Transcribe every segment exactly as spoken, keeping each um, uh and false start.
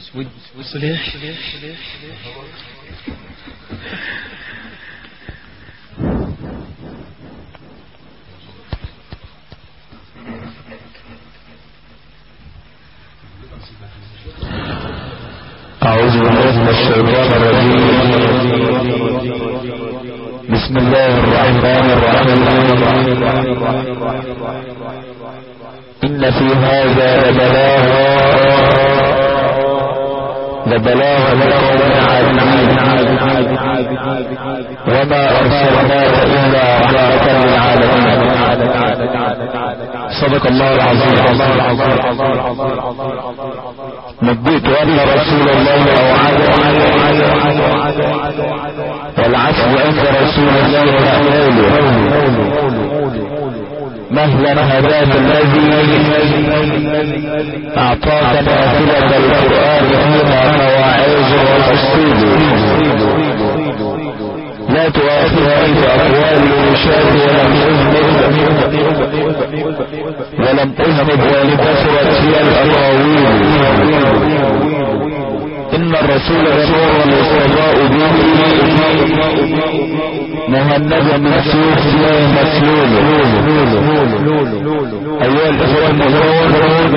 صليح أعوذ بالله من الشيطان الرجيم. بسم الله الرحمن الرحيم. إن في هذا لبلاغا لبلاغا لقوم عابدين وما أرسلناك إلا رحمة للعالمين. صدق الله العظيم. نبئت أن رسول الله أوعده والعفو عند رسول الله مأمول مهلا هداك الذي أعطاك نافلة القرآن فيها مواعظ وتفصيل. لا تؤاخذني بأقوال المشاة ولم أذنب ولكثرت هي الأقاويل. إن الرسول رسول يستضاء به مهند من سيوف الله مسلول. أيها الإخوة المسلمون،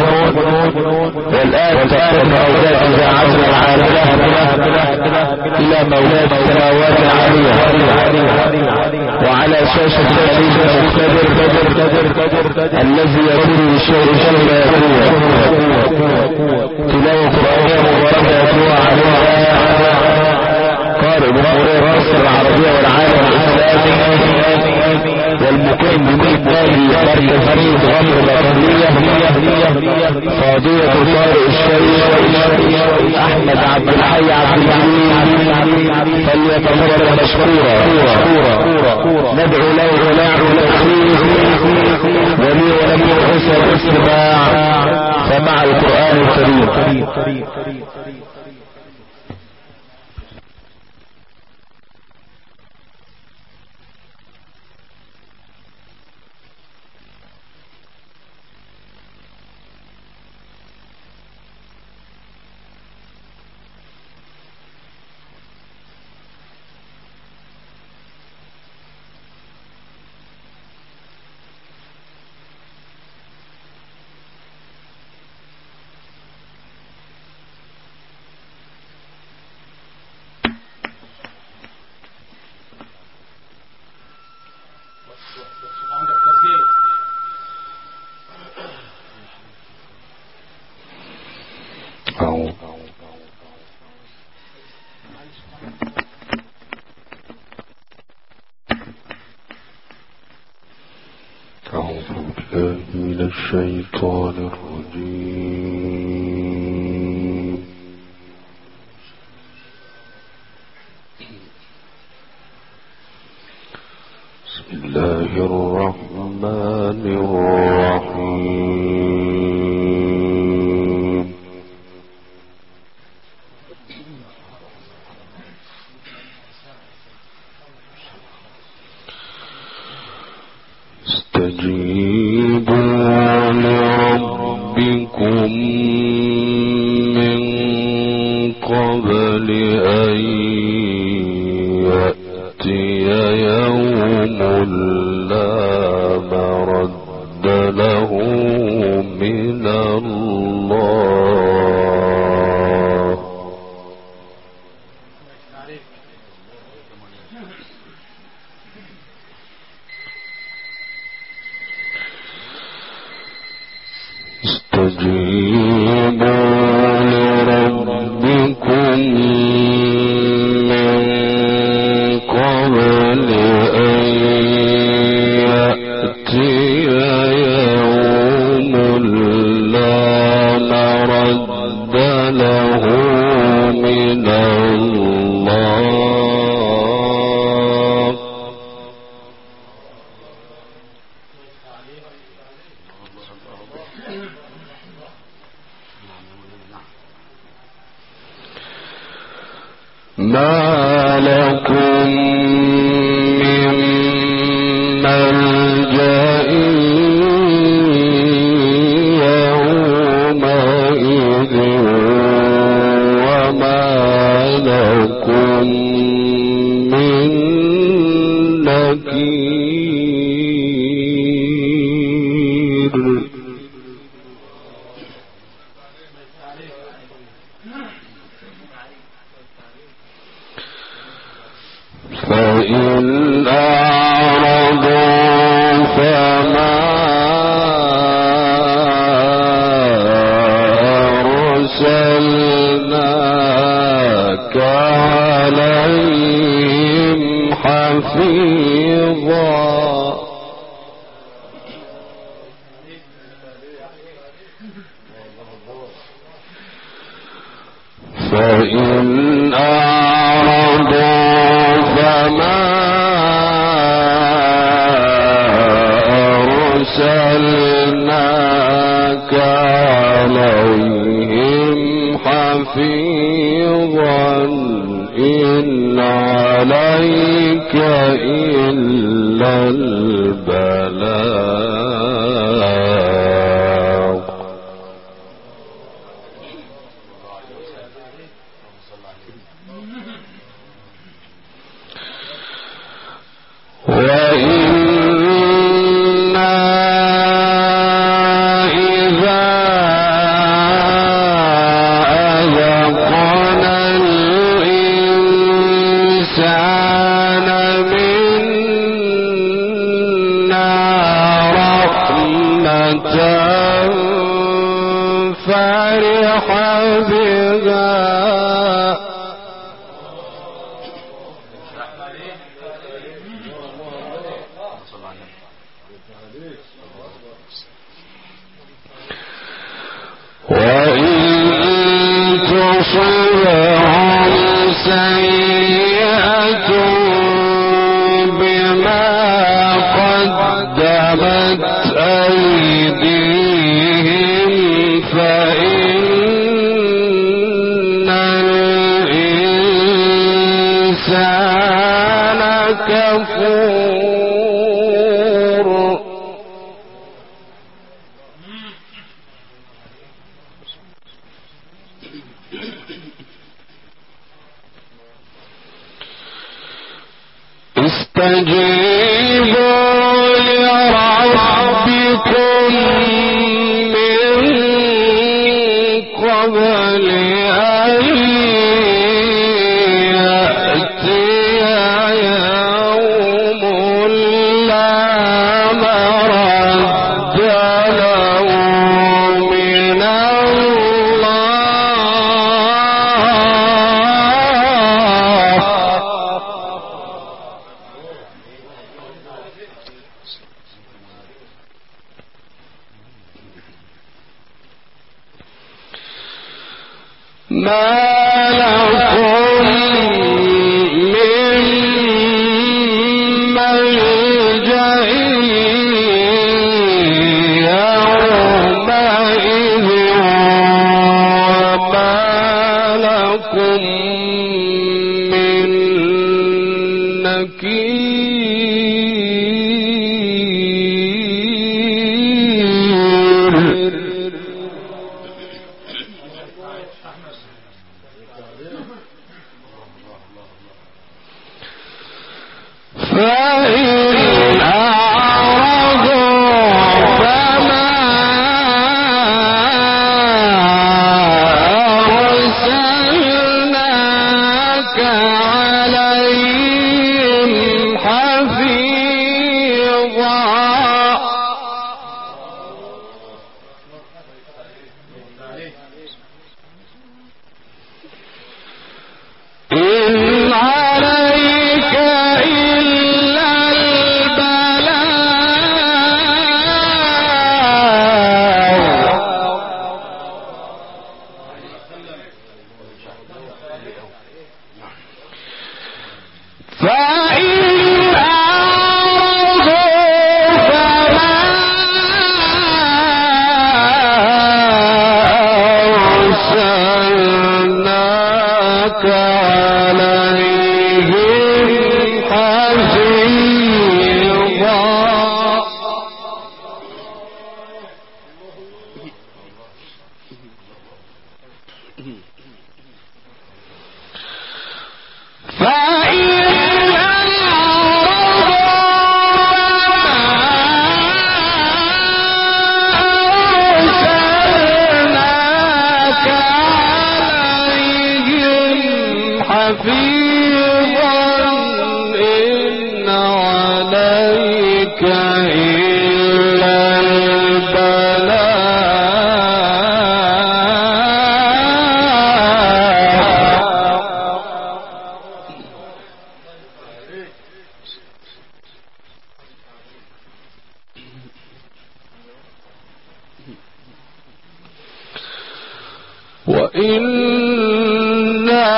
والآن تأخذ أولاد إذا عزم العالم إلى مولاد السماوات العالية وعلى شاشة الحديث المقتدر الذي يكون الشيء شيء لا يكون. تلاوة قرآنية مباركة يتلوها عليها قارئ بقرية مصر العربية والعالم الإسلامي والمقيم بميت نادي مركز فريد غمر الأقلية فاضية القارئ الشيخ أحمد عبد الحي عبد الحليم فليتفضل مشكورا. ندعو له ونعو له ولي ولم حسن الاستماع فمع القرآن الكريم. الشيطان الرجيم. بسم الله الرحمن الرحيم. استجيبوا لربكم من قبل أن يأتي يوم لا مرد له من الله. استجيبوا لربكم من قبل أن يأتي يوم لا مرد له من الله. ما لكم من ملجأ يومئذ نكير فإن أعرضوا فما أرسلناك عليهم حفيظا فإن أعرضوا فما أرسلناك عليهم حفيظا إن عليك إلا البلاغ وإنا إذا أذقنا الإنسان منا رحمة فرح بها وإن تصبهم سيئة بما قدمت أيديهم فإن الإنسان كفور استجيبوا لربكم من قبل أن يأتي يوم لا مرد له من ما لكم من ملجأ يومئذ وما لكم من نكير عليك إلا البلاء وإنا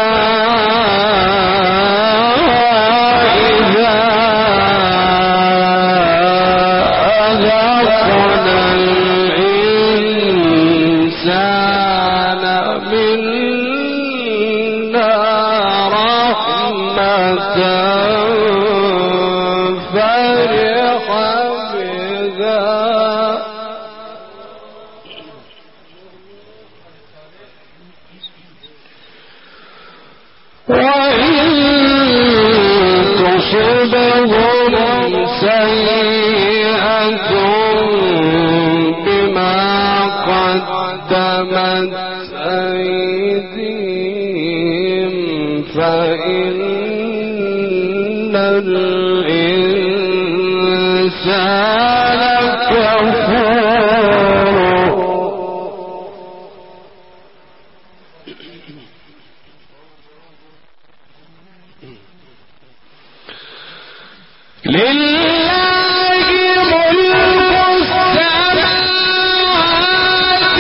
إذا أذقنا الإنسان منا رحمة فرح بها وإن تصبهم سيئة بما قدمت أيديهم فإن الإنسان كفور لله ملك السماوات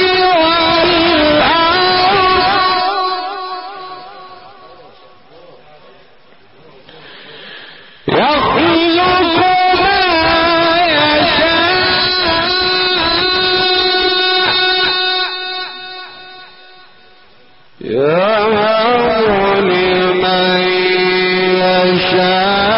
والأرض يخلق ما يشاء يهب لمن يشاء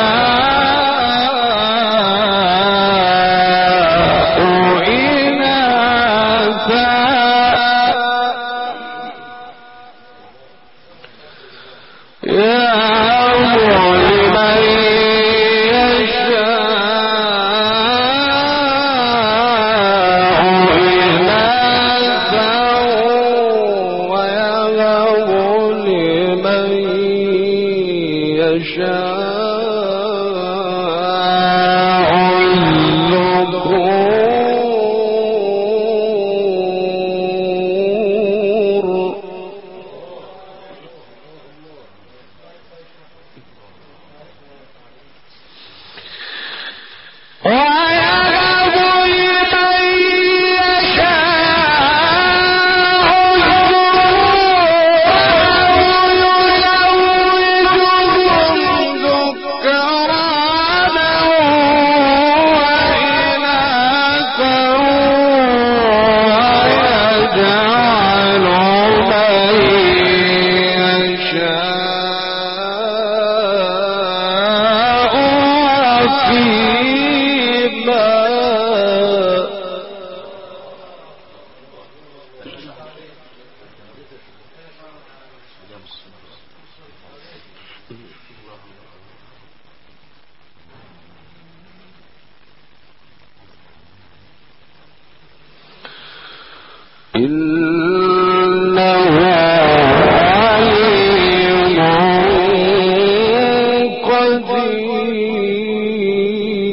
إنه عليم قدير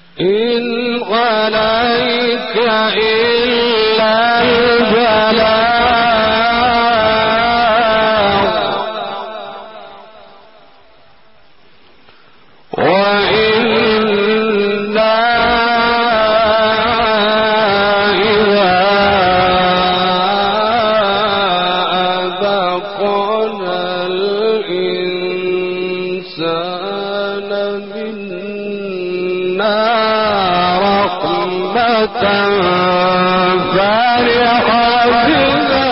إن عليك إلا البلاغ وإنا إذا أذقنا الإنسان منا رحمة فرح بها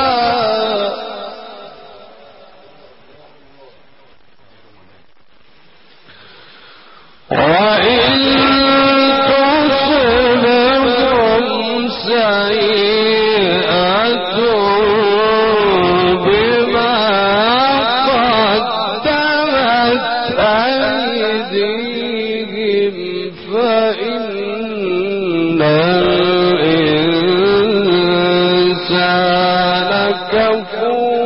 وإن تصبهم سيئة بما قدمت أيديهم فإن الإنسان كفور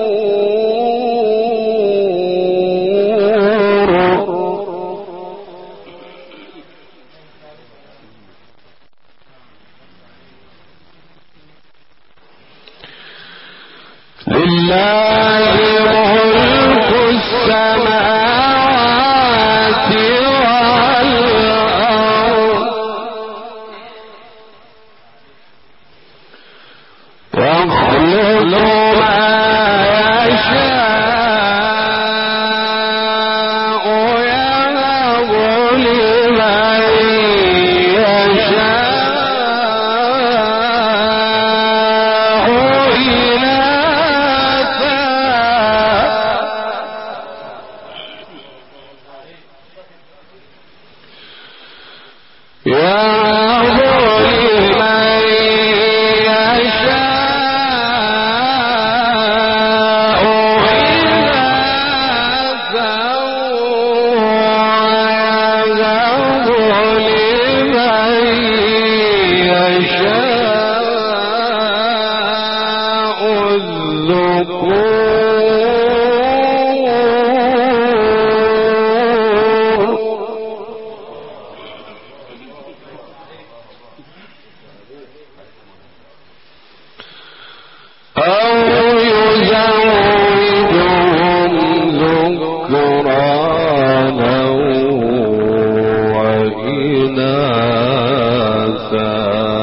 لله ملك السماوات والأرض يخلق ما يشاء يهب لمن يشاء إناثا يهب لمن يشاء إناثا ويهب لمن يشاء الذكور أو يزوجهم ذكرانا وإناثا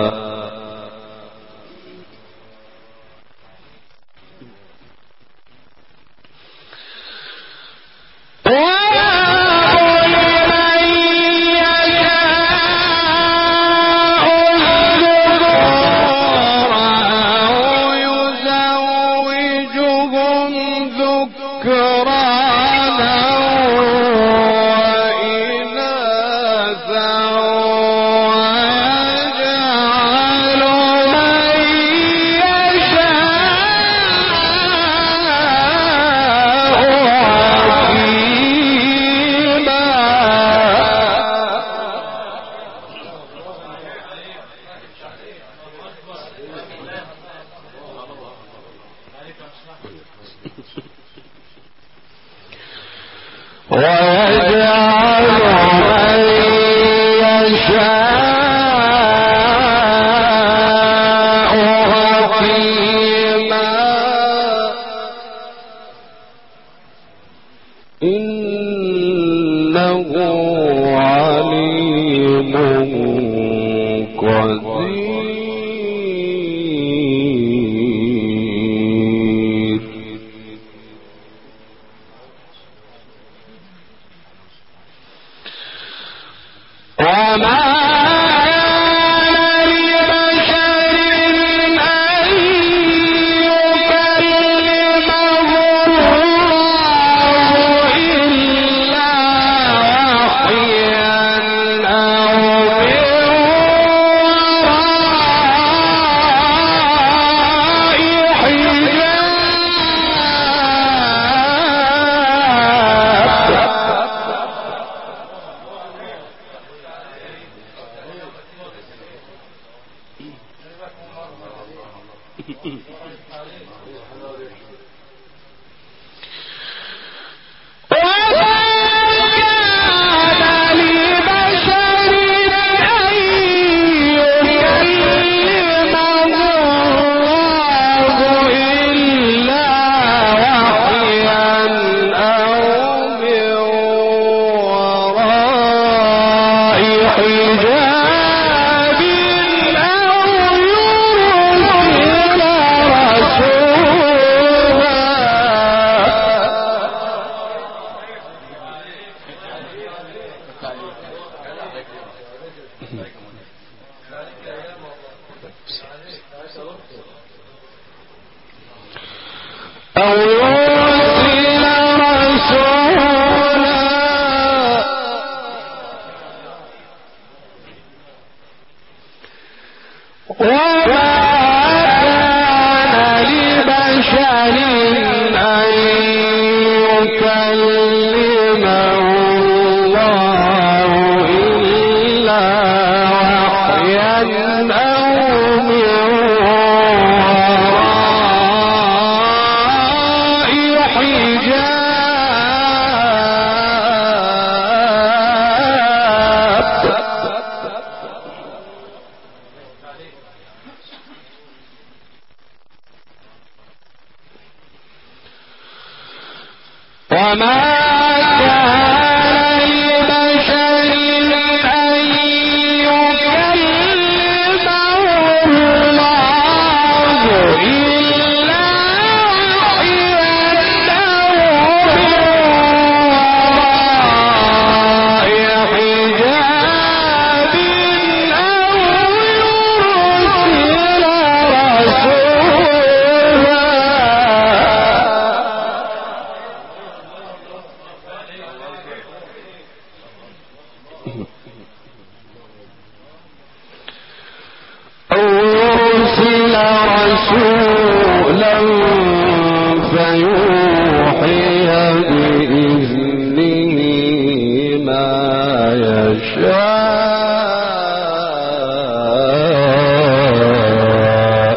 ويجعل من يشاء حكيما إنه عليم قدير وما وما كان لبشر أو يرسل رسولا وما كان لبشر أن يكلمه الله إلا وحيا أو من وراء حجاب. وما كان لبشر أن يكلمه الله إلا وحيا أو من وراء حجاب أو يرسل رسولا. أو يرسل رسولا فيوحي بإذنه ما يشاء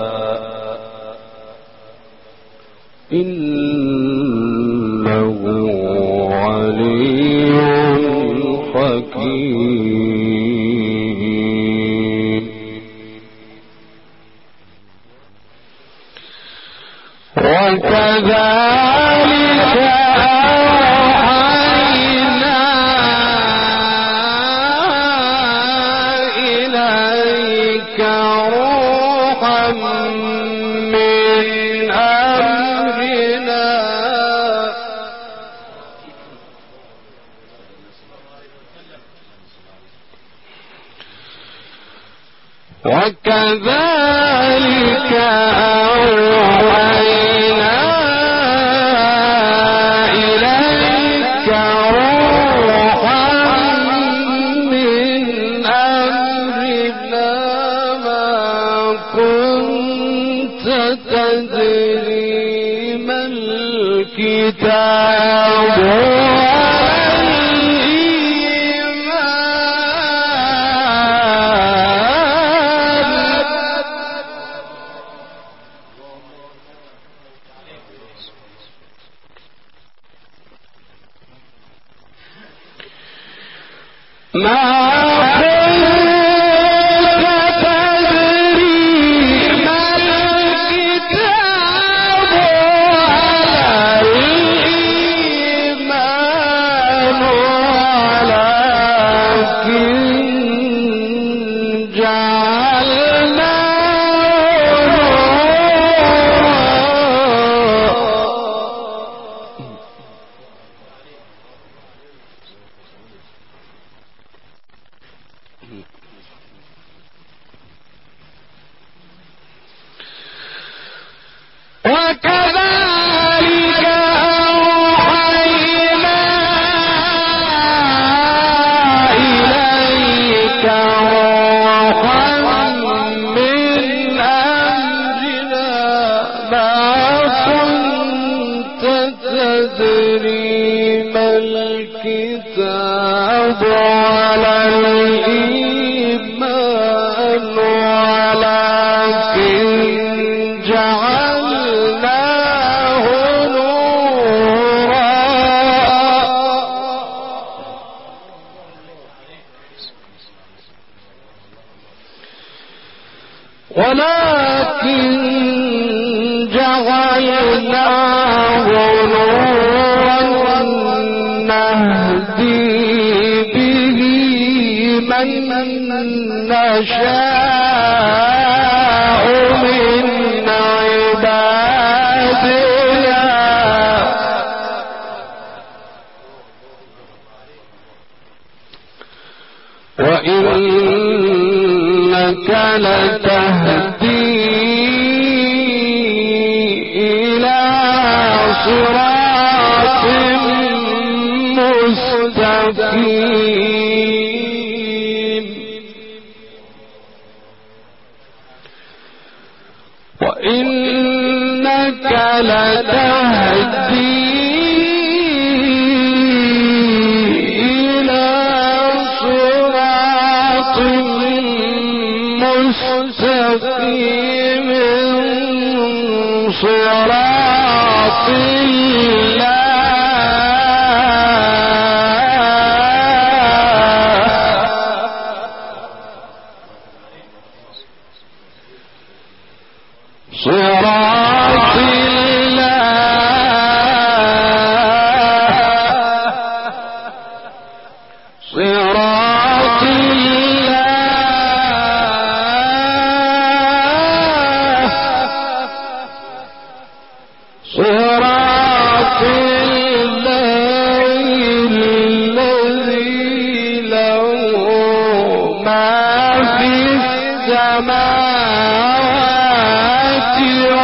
إنه علي حكيم. وكذلك أوحينا إليك روحا من أمرنا وكذلك أوحينا إليك روحا من أمرنا ما كنت تدري ما الكتاب ما كنت تدري ما الكتاب ولا الإيمان ولكن جعلناه وكذلك أوحينا إليك روحا من أمرنا ما كنت تدري ما الكتاب ولا الإيمان ولكن جعلناه نورا ولكن جعلناه نورا نهدي به من نشاء من عبادنا وإنك لتهدي إلى صراط مستقيم وإنك لتهدي إلى صراط مستقيم صراط صراط الله صراط الله صراط الله الذي له ما في السماوات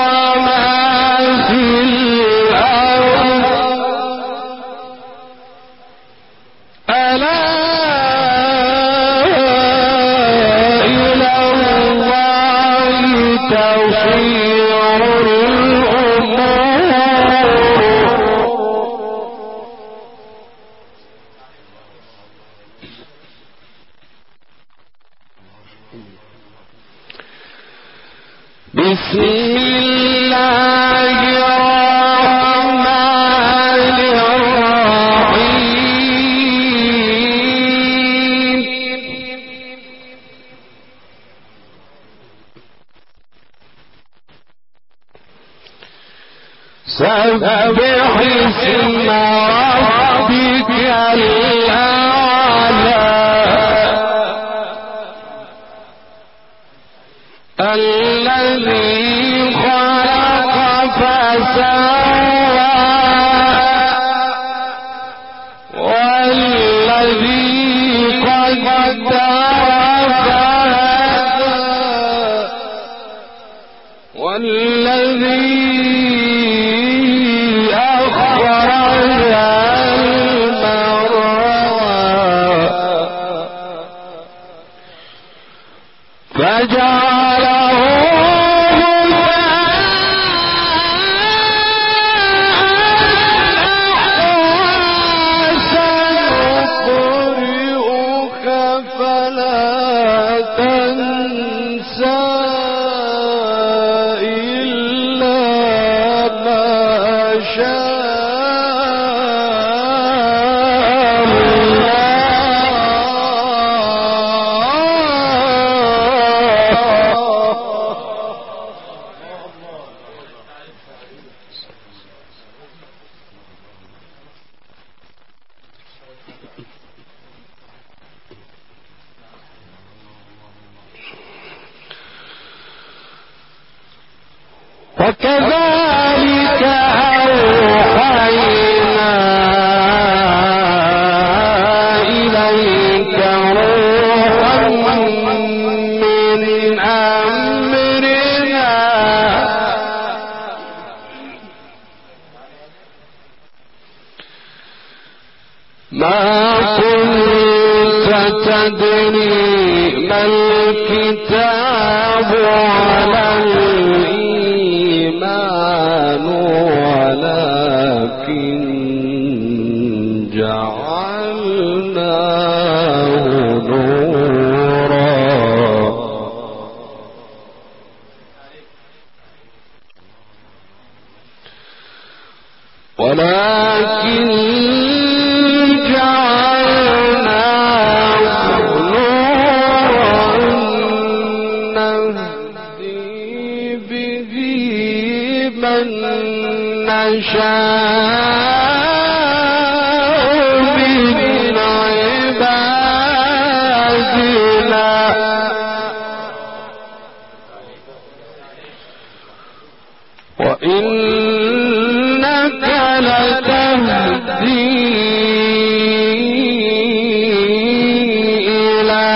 بسم الله الرحمن الرحيم سبح اسم ربك الأعلى الذي خلق فسوى والذي قدر فهدى والذي أخرج المرعى فجعله وكذلك أوحينا إليك روحا من أمرنا ما كنت تدري ما الكتاب ولا الإيمان ولكن جعلناه نورا ولكن نشاء من عبادنا وإنك لتهدي إلى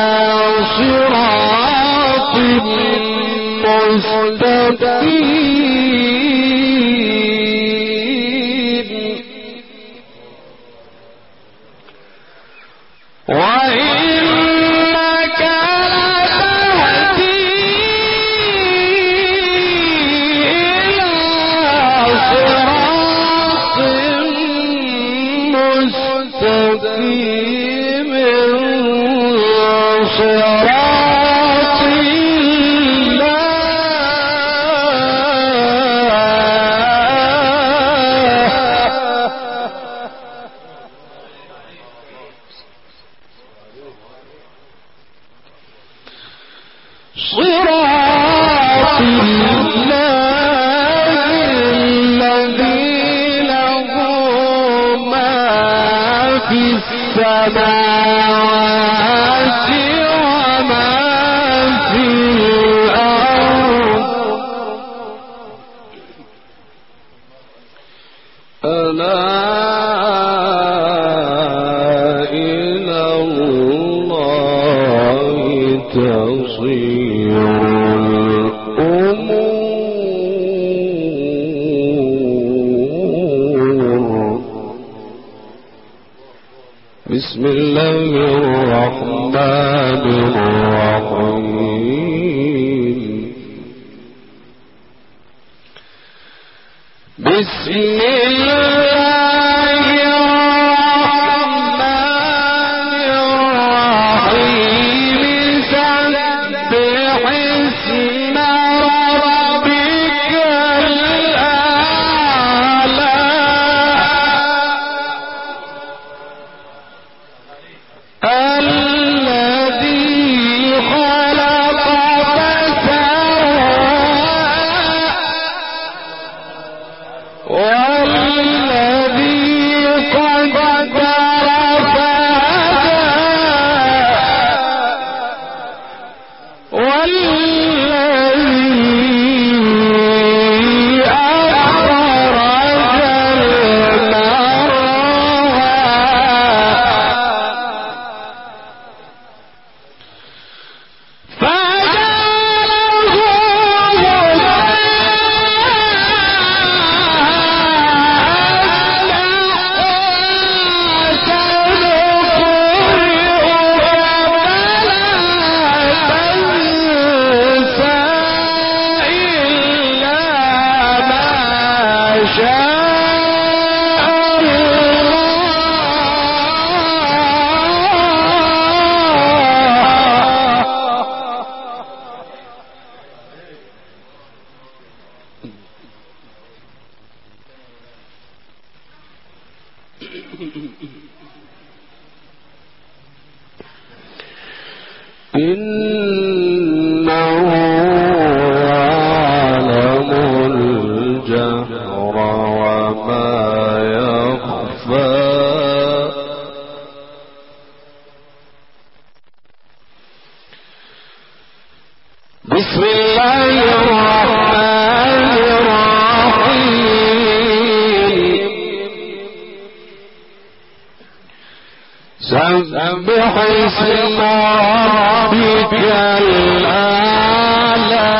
وإنك لتهدي إلى صراط مستقيم صراط صراط الله الذي له ما في السماوات وما في الأرض ألا إلى الله تصير الأمور. بسم الله الرحمن الرحيم. بسم الله الرحمن الرحيم. سبح اسم ربك الأعلى الذي خلق فسوى والذي قدر فهدى والذي أخرج المرعى فجعله إنه يعلم الجهر وما يخفى بسم الله الرحمن الرحيم. سبح اسم ربك الأعلى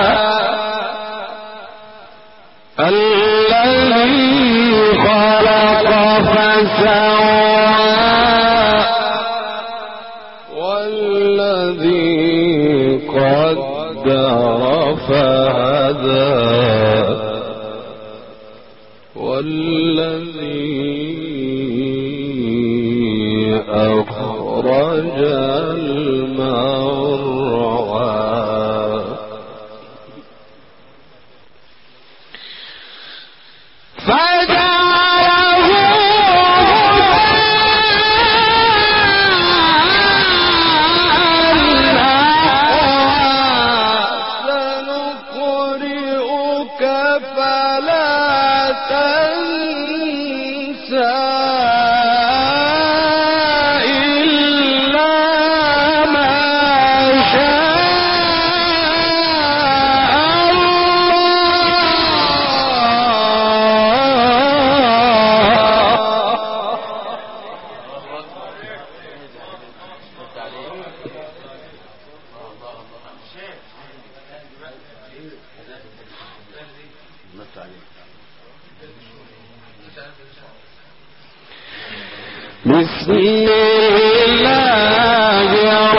الذي خلق فسوى والذي قدر فهدى والذي أخرج المرعى فجعله سنقرئك فلا تنسى إلا ما شاء بسم الله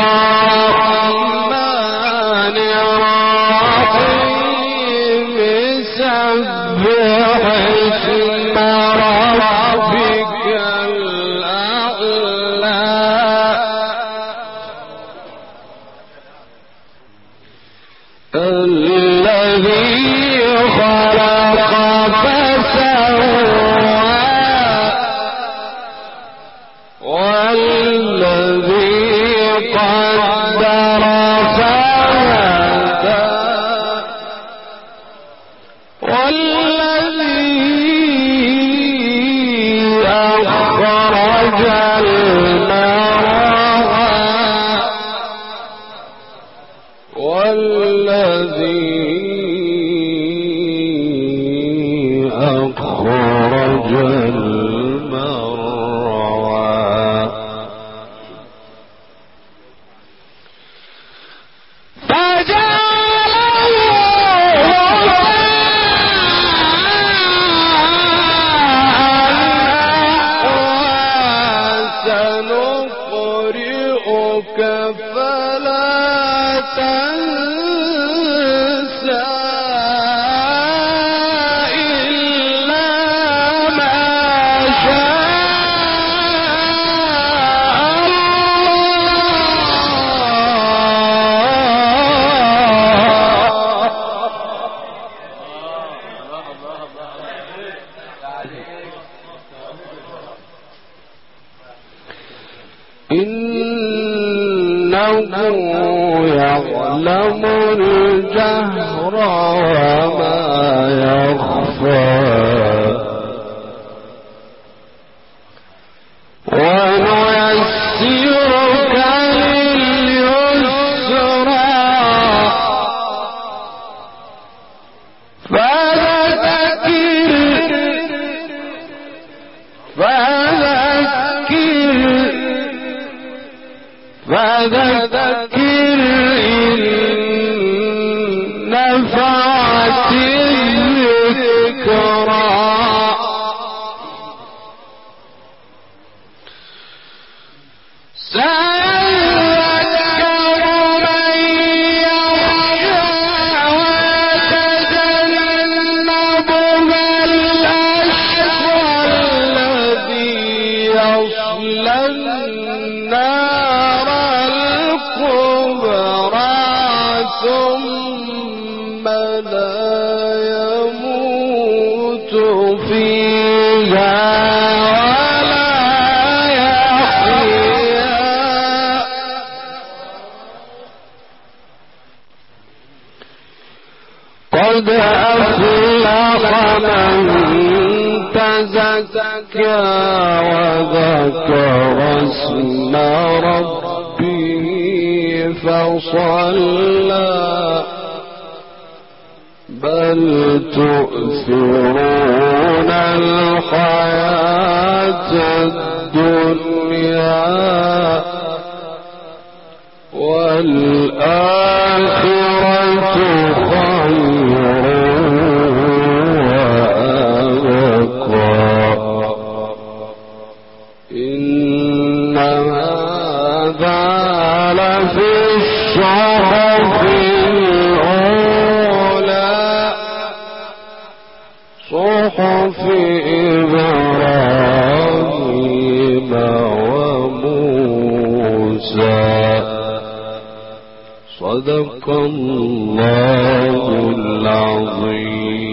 الرحمن الرحيم سبح اسم ربك الأعلى الذي خلق فسوى والذي قدر فهدى والذي أخرج المرعى والذي أخرج المرعى سنقرئك فلا تنسى إلا ما شاء إنه يعلم الجهر وما يخفى ونيسرك لليسرى فذكر فذكر فذكر إن نفعت الذكرى سيذكر من يخشى ويتجنبها الأشقى الذي يصلى النار ثم لا يموت فيها ولا يحيا قد أفلح من تزكى وذكر اسم ربه فصلى بل تؤثرون الحياة الدنيا والآخرة خير وأبقى إن هذا لفي الصحف الأولى صحف إبراهيم وموسى صدق الله العظيم.